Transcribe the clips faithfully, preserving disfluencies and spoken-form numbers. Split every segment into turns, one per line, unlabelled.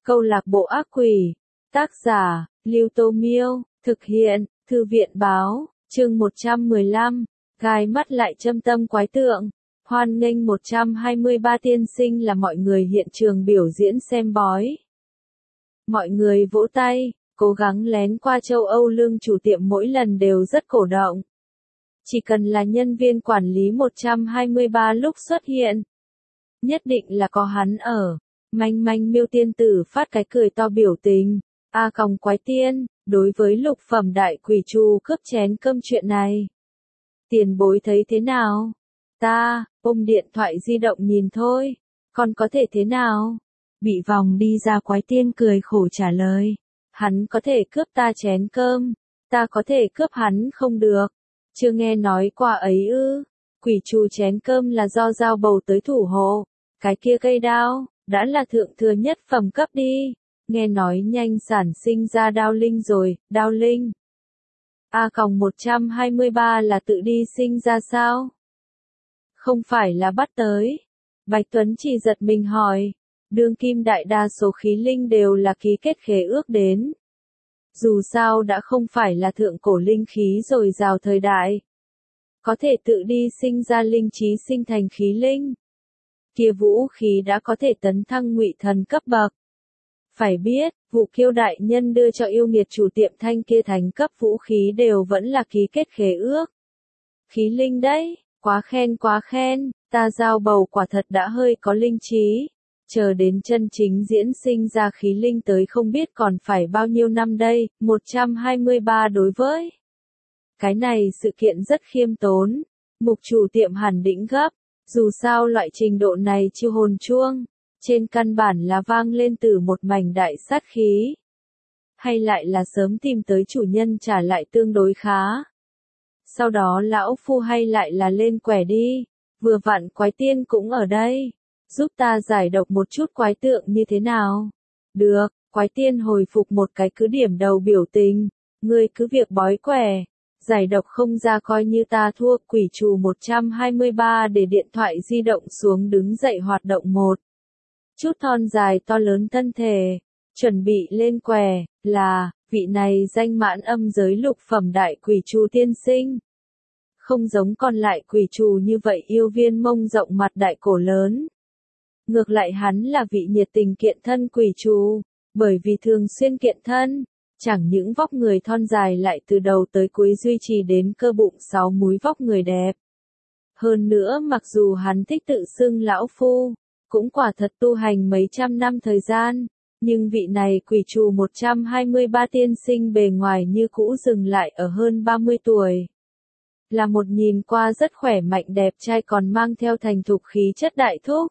Câu lạc bộ ác quỷ. Tác giả, Lưu Tô Miêu. Thực hiện, Thư viện báo. Chương một trăm mười lăm. Gai mắt lại châm tâm quái tượng. Hoan nghênh một trăm hai mươi ba tiên sinh là mọi người hiện trường biểu diễn xem bói. Mọi người vỗ tay, cố gắng lén qua châu Âu lương chủ tiệm mỗi lần đều rất cổ động. Chỉ cần là nhân viên quản lý một trăm hai mươi ba lúc xuất hiện, nhất định là có hắn ở. Manh manh miêu tiên tử phát cái cười to biểu tình. A còng quái tiên, đối với lục phẩm đại quỷ trù cướp chén cơm chuyện này, tiền bối thấy thế nào? Ta, ôm điện thoại di động nhìn thôi, còn có thể thế nào? Bị vòng đi ra quái tiên cười khổ trả lời. Hắn có thể cướp ta chén cơm, ta có thể cướp hắn không được. Chưa nghe nói qua ấy ư? Quỷ trù chén cơm là do giao bầu tới thủ hộ. Cái kia cây đao, đã là thượng thừa nhất phẩm cấp đi. Nghe nói nhanh sản sinh ra đao linh rồi, đao linh. A còng một trăm hai mươi ba là tự đi sinh ra sao? Không phải là bắt tới. Bạch Tuấn chỉ giật mình hỏi. Đương kim đại đa số khí linh đều là ký kết khế ước đến. Dù sao đã không phải là thượng cổ linh khí rồi rào thời đại. Có thể tự đi sinh ra linh trí sinh thành khí linh. Kia vũ khí đã có thể tấn thăng ngụy thần cấp bậc. Phải biết, Vũ Kiêu đại nhân đưa cho yêu nghiệt chủ tiệm thanh kia thành cấp vũ khí đều vẫn là ký kết khế ước. Khí linh đấy, quá khen quá khen, ta giao bầu quả thật đã hơi có linh trí. Chờ đến chân chính diễn sinh ra khí linh tới không biết còn phải bao nhiêu năm đây, một trăm hai mươi ba đối với. Cái này sự kiện rất khiêm tốn, mục chủ tiệm hẳn đỉnh gấp, dù sao loại trình độ này chiêu hồn chuông, trên căn bản là vang lên từ một mảnh đại sát khí. Hay lại là sớm tìm tới chủ nhân trả lại tương đối khá. Sau đó lão phu hay lại là lên quẻ đi, vừa vặn quái tiên cũng ở đây. Giúp ta giải độc một chút quái tượng như thế nào? Được, quái tiên hồi phục một cái cứ điểm đầu biểu tình. Ngươi cứ việc bói quẻ. Giải độc không ra coi như ta thua. Quỷ trù một trăm hai mươi ba để điện thoại di động xuống đứng dậy hoạt động một chút thon dài to lớn thân thể. Chuẩn bị lên quẻ, là, vị này danh mãn âm giới lục phẩm đại quỷ trù tiên sinh. Không giống còn lại quỷ trù như vậy yêu viên mông rộng mặt đại cổ lớn. Ngược lại hắn là vị nhiệt tình kiện thân quỷ trù, bởi vì thường xuyên kiện thân, chẳng những vóc người thon dài lại từ đầu tới cuối duy trì đến cơ bụng sáu múi vóc người đẹp. Hơn nữa mặc dù hắn thích tự xưng lão phu, cũng quả thật tu hành mấy trăm năm thời gian, nhưng vị này quỷ trù một trăm hai mươi ba tiên sinh bề ngoài như cũ dừng lại ở hơn ba mươi tuổi. Là một nhìn qua rất khỏe mạnh đẹp trai còn mang theo thành thục khí chất đại thúc.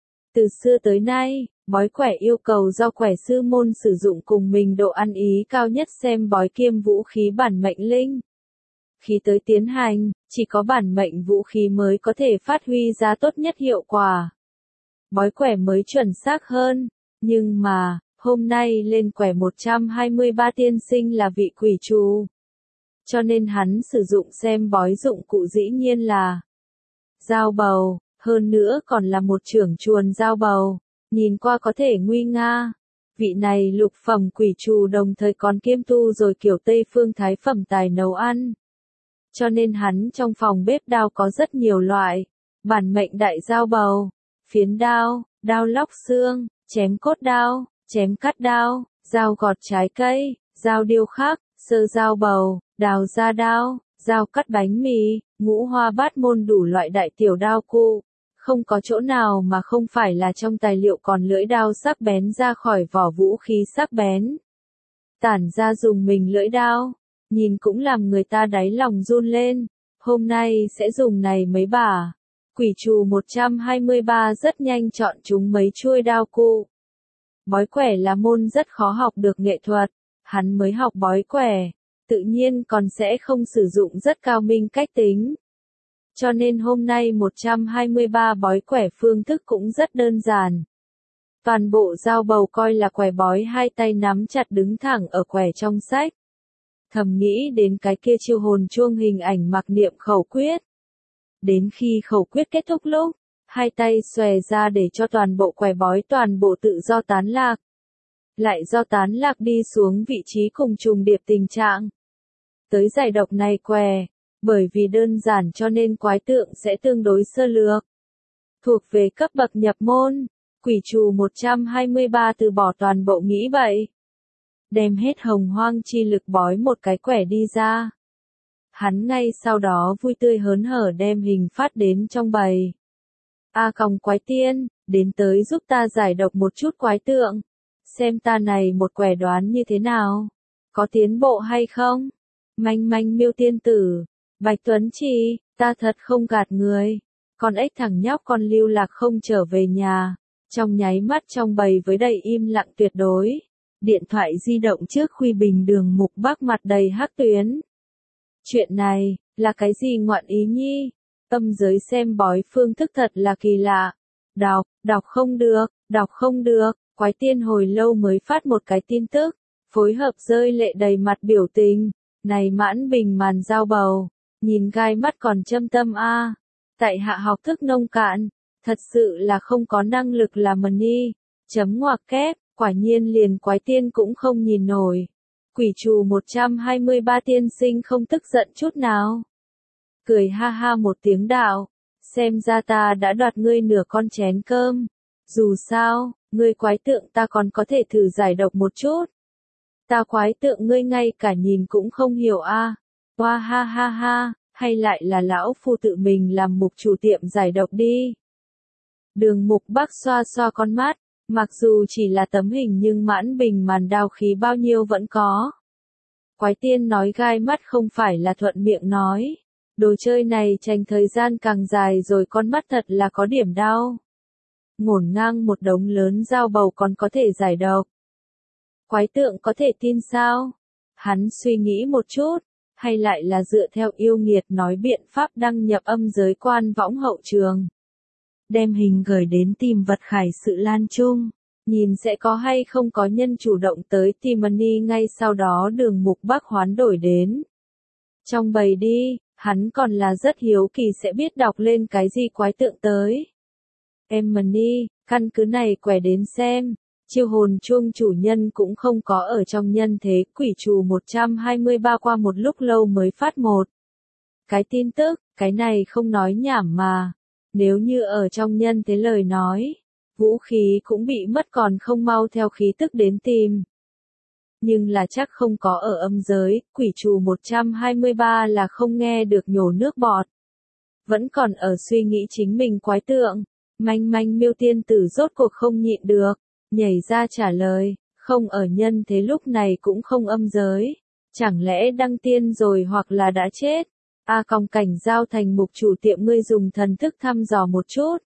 Từ xưa tới nay, bói quẻ yêu cầu do quẻ sư môn sử dụng cùng mình độ ăn ý cao nhất xem bói kiêm vũ khí bản mệnh linh. Khi tới tiến hành, chỉ có bản mệnh vũ khí mới có thể phát huy ra tốt nhất hiệu quả. Bói quẻ mới chuẩn xác hơn, nhưng mà, hôm nay lên quẻ một trăm hai mươi ba tiên sinh là vị quỷ trù. Cho nên hắn sử dụng xem bói dụng cụ dĩ nhiên là dao bầu. Hơn nữa còn là một trưởng chuồn dao bầu, nhìn qua có thể nguy nga. Vị này lục phẩm quỷ trù đồng thời còn kiêm tu rồi kiểu Tây phương thái phẩm tài nấu ăn. Cho nên hắn trong phòng bếp đao có rất nhiều loại, bản mệnh đại dao bầu, phiến đao, đao lóc xương, chém cốt đao, chém cắt đao, dao gọt trái cây, dao điêu khắc, sơ dao bầu, đào da đao, dao cắt bánh mì, ngũ hoa bát môn đủ loại đại tiểu đao cụ. Không có chỗ nào mà không phải là trong tài liệu còn lưỡi đao sắc bén ra khỏi vỏ vũ khí sắc bén. Tản ra dùng mình lưỡi đao, nhìn cũng làm người ta đáy lòng run lên. Hôm nay sẽ dùng này mấy bả. Quỷ trù một trăm hai mươi ba rất nhanh chọn chúng mấy chuôi đao cụ. Bói quẻ là môn rất khó học được nghệ thuật, hắn mới học bói quẻ, tự nhiên còn sẽ không sử dụng rất cao minh cách tính. Cho nên hôm nay một trăm hai mươi ba bói quẻ phương thức cũng rất đơn giản. Toàn bộ dao bầu coi là quẻ bói hai tay nắm chặt đứng thẳng ở quẻ trong sách. Thầm nghĩ đến cái kia chiêu hồn chuông hình ảnh mặc niệm khẩu quyết. Đến khi khẩu quyết kết thúc lúc, hai tay xòe ra để cho toàn bộ quẻ bói toàn bộ tự do tán lạc. lại do tán lạc đi xuống vị trí cùng trùng điệp tình trạng. Tới giải độc này què, bởi vì đơn giản cho nên quái tượng sẽ tương đối sơ lược. Thuộc về cấp bậc nhập môn, quỷ trù một trăm hai mươi ba từ bỏ toàn bộ nghĩ bậy. Đem hết hồng hoang chi lực bói một cái quẻ đi ra. Hắn ngay sau đó vui tươi hớn hở đem hình phát đến trong bầy. A còng quái tiên, đến tới giúp ta giải độc một chút quái tượng. Xem ta này một quẻ đoán như thế nào. Có tiến bộ hay không? Manh manh miêu tiên tử. Bạch Tuấn Trì, ta thật không gạt người. Con ếch thằng nhóc con lưu lạc không trở về nhà. Trong nháy mắt trong bầy với đầy im lặng tuyệt đối. Điện thoại di động trước Khuy Bình Đường Mục Bắc mặt đầy hắc tuyến. Chuyện này, là cái gì ngoạn ý nhi? Tâm giới xem bói phương thức thật là kỳ lạ. Đọc, đọc không được, đọc không được, quái tiên hồi lâu mới phát một cái tin tức. Phối hợp rơi lệ đầy mặt biểu tình. Này mãn bình màn giao bầu. Nhìn gai mắt còn châm tâm a. Tại hạ học thức nông cạn. Thật sự là không có năng lực làm money. Chấm ngoặc kép, quả nhiên liền quái tiên cũng không nhìn nổi. Quỷ trù một trăm hai mươi ba tiên sinh không tức giận chút nào. Cười ha ha một tiếng đạo. Xem ra ta đã đoạt ngươi nửa con chén cơm. Dù sao, ngươi quái tượng ta còn có thể thử giải độc một chút. Ta quái tượng ngươi ngay cả nhìn cũng không hiểu a. Hoa ha ha ha, hay lại là lão phu tự mình làm mục chủ tiệm giải độc đi. Đường Mục Bắc xoa xoa con mắt, mặc dù chỉ là tấm hình nhưng mãn bình màn đao khí bao nhiêu vẫn có. Quái tiên nói gai mắt không phải là thuận miệng nói. Đồ chơi này tranh thời gian càng dài rồi con mắt thật là có điểm đau. Ngổn ngang một đống lớn dao bầu còn có thể giải độc. Quái tượng có thể tin sao? Hắn suy nghĩ một chút, hay lại là dựa theo yêu nghiệt nói biện pháp đăng nhập âm giới quan võng hậu trường. Đem hình gửi đến tìm vật khải sự lan trung, nhìn sẽ có hay không có nhân chủ động tới tìm money ngay sau đó Đường Mục Bắc hoán đổi đến. Trong bầy đi, hắn còn là rất hiếu kỳ sẽ biết đọc lên cái gì quái tượng tới. Em money, căn cứ này quẻ đến xem. Chiêu hồn chuông chủ nhân cũng không có ở trong nhân thế, quỷ trù một trăm hai mươi ba qua một lúc lâu mới phát một. Cái tin tức, cái này không nói nhảm mà. Nếu như ở trong nhân thế lời nói, vũ khí cũng bị mất còn không mau theo khí tức đến tìm. Nhưng là chắc không có ở âm giới, quỷ trù một trăm hai mươi ba là không nghe được nhổ nước bọt. Vẫn còn ở suy nghĩ chính mình quái tượng, manh manh miêu tiên tử rốt cuộc không nhịn được. Nhảy ra trả lời, không ở nhân thế lúc này cũng không âm giới. Chẳng lẽ đăng tiên rồi hoặc là đã chết? A còng cảnh giao thành mục chủ tiệm ngươi dùng thần thức thăm dò một chút.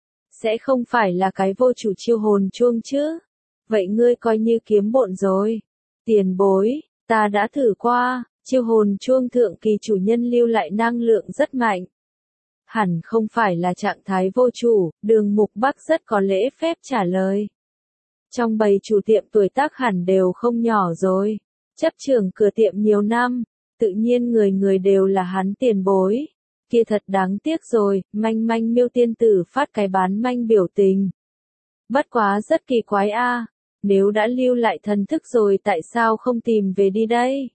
Sẽ không phải là cái vô chủ chiêu hồn chuông chứ? Vậy ngươi coi như kiếm bộn rồi. Tiền bối, ta đã thử qua, chiêu hồn chuông thượng kỳ chủ nhân lưu lại năng lượng rất mạnh. Hẳn không phải là trạng thái vô chủ, Đường Mục Bắc rất có lễ phép trả lời. Trong bầy chủ tiệm tuổi tác hẳn đều không nhỏ rồi. Chấp trưởng cửa tiệm nhiều năm, tự nhiên người người đều là hắn tiền bối. Kia thật đáng tiếc rồi, manh manh miêu tiên tử phát cái bán manh biểu tình. Bất quá rất kỳ quái a, nếu đã lưu lại thần thức rồi tại sao không tìm về đi đây?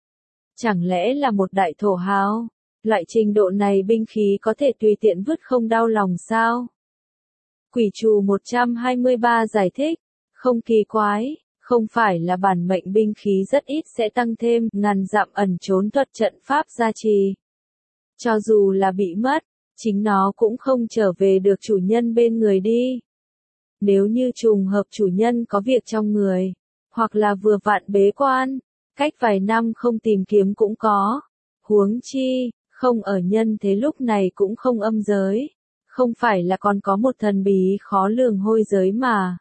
Chẳng lẽ là một đại thổ hào? Loại trình độ này binh khí có thể tùy tiện vứt không đau lòng sao? Quỷ trù một trăm hai mươi ba giải thích. Không kỳ quái, không phải là bản mệnh binh khí rất ít sẽ tăng thêm ngàn dặm ẩn trốn thuật trận pháp gia trì. Cho dù là bị mất, chính nó cũng không trở về được chủ nhân bên người đi. Nếu như trùng hợp chủ nhân có việc trong người, hoặc là vừa vặn bế quan, cách vài năm không tìm kiếm cũng có. Huống chi, không ở nhân thế lúc này cũng không âm giới. Không phải là còn có một thần bí khó lường hôi giới mà.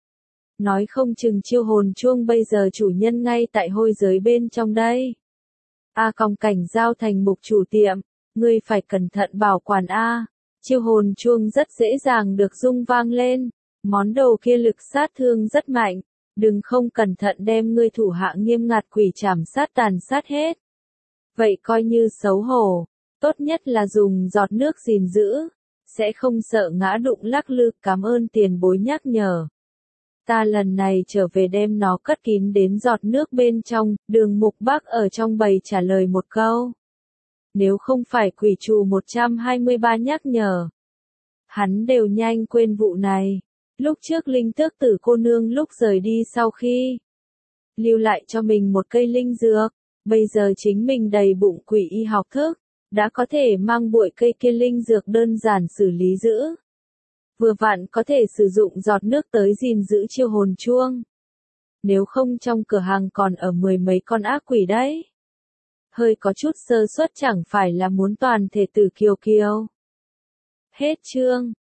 Nói không chừng chiêu hồn chuông bây giờ chủ nhân ngay tại hôi giới bên trong đây. A còng cảnh giao thành mục chủ tiệm, ngươi phải cẩn thận bảo quản a. Chiêu hồn chuông rất dễ dàng được rung vang lên, món đồ kia lực sát thương rất mạnh, đừng không cẩn thận đem ngươi thủ hạ nghiêm ngặt quỷ trảm sát tàn sát hết. Vậy coi như xấu hổ, tốt nhất là dùng giọt nước gìn giữ, sẽ không sợ ngã đụng lắc lư, cảm ơn tiền bối nhắc nhở. Ta lần này trở về đem nó cất kín đến giọt nước bên trong, Đường Mục Bắc ở trong bầy trả lời một câu. Nếu không phải quỷ trù một trăm hai mươi ba nhắc nhở, hắn đều nhanh quên vụ này. Lúc trước linh tước tử cô nương lúc rời đi sau khi lưu lại cho mình một cây linh dược, bây giờ chính mình đầy bụng quỷ y học thức, đã có thể mang bụi cây kia linh dược đơn giản xử lý giữ. Vừa vặn có thể sử dụng giọt nước tới gìn giữ chiêu hồn chuông. Nếu không trong cửa hàng còn ở mười mấy con ác quỷ đấy. Hơi có chút sơ suất chẳng phải là muốn toàn thể tử kiều kiều. Hết chương.